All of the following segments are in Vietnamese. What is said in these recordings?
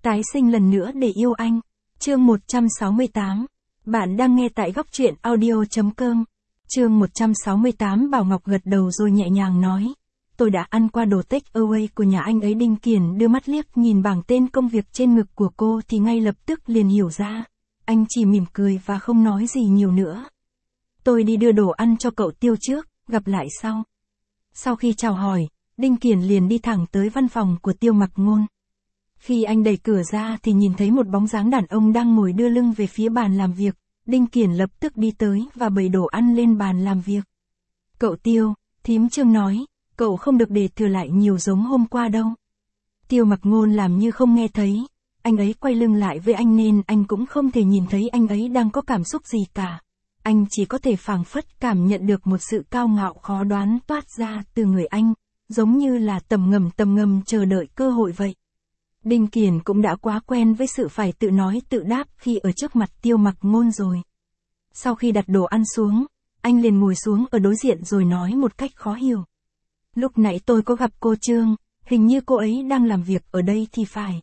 Tái sinh lần nữa để yêu anh. Chương 168. Bạn đang nghe tại góc truyện audio.com. Chương 168. Bảo Ngọc gật đầu rồi nhẹ nhàng nói. Tôi đã ăn qua đồ take away của nhà anh ấy. Đinh Kiển đưa mắt liếc nhìn bảng tên công việc trên ngực của cô thì ngay lập tức liền hiểu ra. Anh chỉ mỉm cười và không nói gì nhiều nữa. Tôi đi đưa đồ ăn cho cậu Tiêu trước, gặp lại sau. Sau khi chào hỏi, Đinh Kiển liền đi thẳng tới văn phòng của Tiêu Mặc Ngôn. Khi anh đẩy cửa ra thì nhìn thấy một bóng dáng đàn ông đang ngồi đưa lưng về phía bàn làm việc. Đinh Kiển lập tức đi tới và bày đồ ăn lên bàn làm việc. Cậu Tiêu, thím Trương nói, cậu không được để thừa lại nhiều giống hôm qua đâu. Tiêu Mặc Ngôn làm như không nghe thấy. Anh ấy quay lưng lại với anh nên anh cũng không thể nhìn thấy anh ấy đang có cảm xúc gì cả. Anh chỉ có thể phảng phất cảm nhận được một sự cao ngạo khó đoán toát ra từ người anh, giống như là tầm ngầm chờ đợi cơ hội vậy. Đinh Kiển cũng đã quá quen với sự phải tự nói tự đáp khi ở trước mặt Tiêu Mặc Ngôn rồi. Sau khi đặt đồ ăn xuống, anh liền ngồi xuống ở đối diện rồi nói một cách khó hiểu. Lúc nãy tôi có gặp cô Trương, hình như cô ấy đang làm việc ở đây thì phải.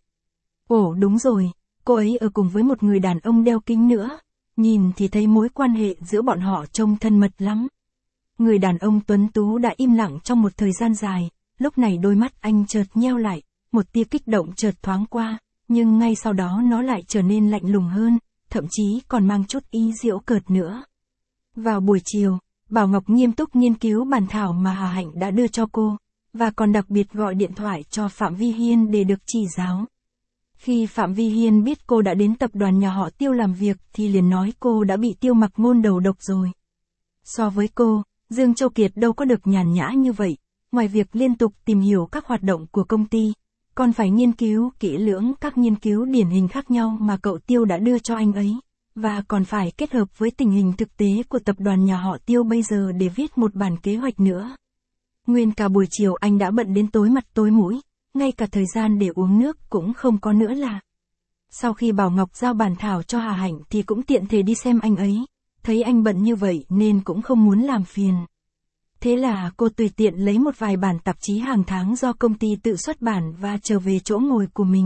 Ồ đúng rồi, cô ấy ở cùng với một người đàn ông đeo kính nữa, nhìn thì thấy mối quan hệ giữa bọn họ trông thân mật lắm. Người đàn ông tuấn tú đã im lặng trong một thời gian dài, lúc này đôi mắt anh chợt nheo lại. Một tia kích động chợt thoáng qua, nhưng ngay sau đó nó lại trở nên lạnh lùng hơn, thậm chí còn mang chút ý giễu cợt nữa. Vào buổi chiều, Bảo Ngọc nghiêm túc nghiên cứu bản thảo mà Hà Hạnh đã đưa cho cô, và còn đặc biệt gọi điện thoại cho Phạm Vi Hiên để được chỉ giáo. Khi Phạm Vi Hiên biết cô đã đến tập đoàn nhà họ Tiêu làm việc thì liền nói cô đã bị Tiêu Mặc Ngôn đầu độc rồi. So với cô, Dương Châu Kiệt đâu có được nhàn nhã như vậy, ngoài việc liên tục tìm hiểu các hoạt động của công ty, còn phải nghiên cứu kỹ lưỡng các nghiên cứu điển hình khác nhau mà cậu Tiêu đã đưa cho anh ấy, và còn phải kết hợp với tình hình thực tế của tập đoàn nhà họ Tiêu bây giờ để viết một bản kế hoạch nữa. Nguyên cả buổi chiều anh đã bận đến tối mặt tối mũi, ngay cả thời gian để uống nước cũng không có nữa là. Sau khi Bảo Ngọc giao bản thảo cho Hà Hạnh thì cũng tiện thể đi xem anh ấy, thấy anh bận như vậy nên cũng không muốn làm phiền. Thế là cô tùy tiện lấy một vài bản tạp chí hàng tháng do công ty tự xuất bản và trở về chỗ ngồi của mình.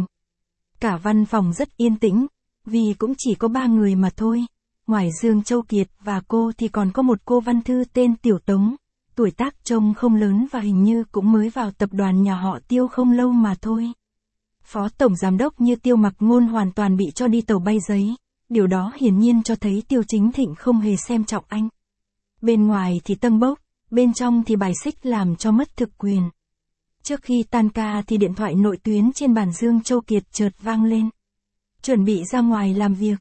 Cả văn phòng rất yên tĩnh, vì cũng chỉ có 3 người mà thôi. Ngoài Dương Châu Kiệt và cô thì còn có một cô văn thư tên Tiểu Tống, tuổi tác trông không lớn và hình như cũng mới vào tập đoàn nhà họ Tiêu không lâu mà thôi. Phó tổng giám đốc như Tiêu Mặc Ngôn hoàn toàn bị cho đi tàu bay giấy, điều đó hiển nhiên cho thấy Tiêu Chính Thịnh không hề xem trọng anh. Bên ngoài thì tâng bốc, bên trong thì bài xích làm cho mất thực quyền. Trước khi tan ca thì điện thoại nội tuyến trên bàn Dương Châu Kiệt chợt vang lên. Chuẩn bị ra ngoài làm việc.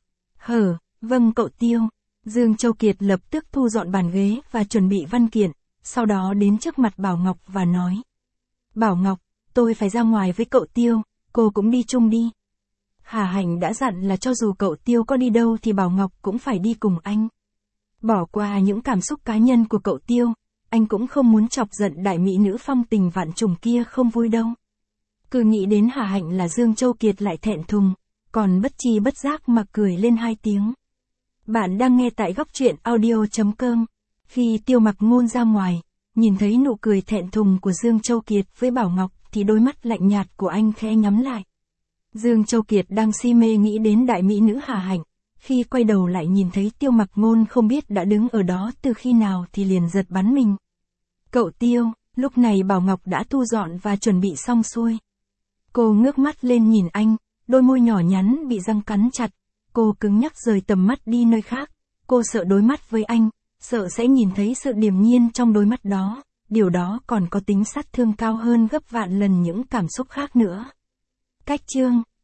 Vâng cậu Tiêu. Dương Châu Kiệt lập tức thu dọn bàn ghế và chuẩn bị văn kiện, sau đó đến trước mặt Bảo Ngọc và nói. Bảo Ngọc, tôi phải ra ngoài với cậu Tiêu, cô cũng đi chung đi. Hà Hạnh đã dặn là cho dù cậu Tiêu có đi đâu thì Bảo Ngọc cũng phải đi cùng anh. Bỏ qua những cảm xúc cá nhân của cậu Tiêu, anh cũng không muốn chọc giận đại mỹ nữ phong tình vạn trùng kia không vui đâu. Cứ nghĩ đến Hà Hạnh là Dương Châu Kiệt lại thẹn thùng, còn bất tri bất giác mà cười lên 2 tiếng. Bạn đang nghe tại góc truyện audio.com. Khi Tiêu Mặc Ngôn ra ngoài, nhìn thấy nụ cười thẹn thùng của Dương Châu Kiệt với Bảo Ngọc thì đôi mắt lạnh nhạt của anh khẽ nhắm lại. Dương Châu Kiệt đang si mê nghĩ đến đại mỹ nữ Hà Hạnh. Khi quay đầu lại nhìn thấy Tiêu Mặc Ngôn không biết đã đứng ở đó từ khi nào thì liền giật bắn mình. Cậu Tiêu, lúc này Bảo Ngọc đã thu dọn và chuẩn bị xong xuôi. Cô ngước mắt lên nhìn anh, đôi môi nhỏ nhắn bị răng cắn chặt. Cô cứng nhắc rời tầm mắt đi nơi khác. Cô sợ đối mắt với anh, sợ sẽ nhìn thấy sự điềm nhiên trong đôi mắt đó. Điều đó còn có tính sát thương cao hơn gấp vạn lần những cảm xúc khác nữa. Cách chương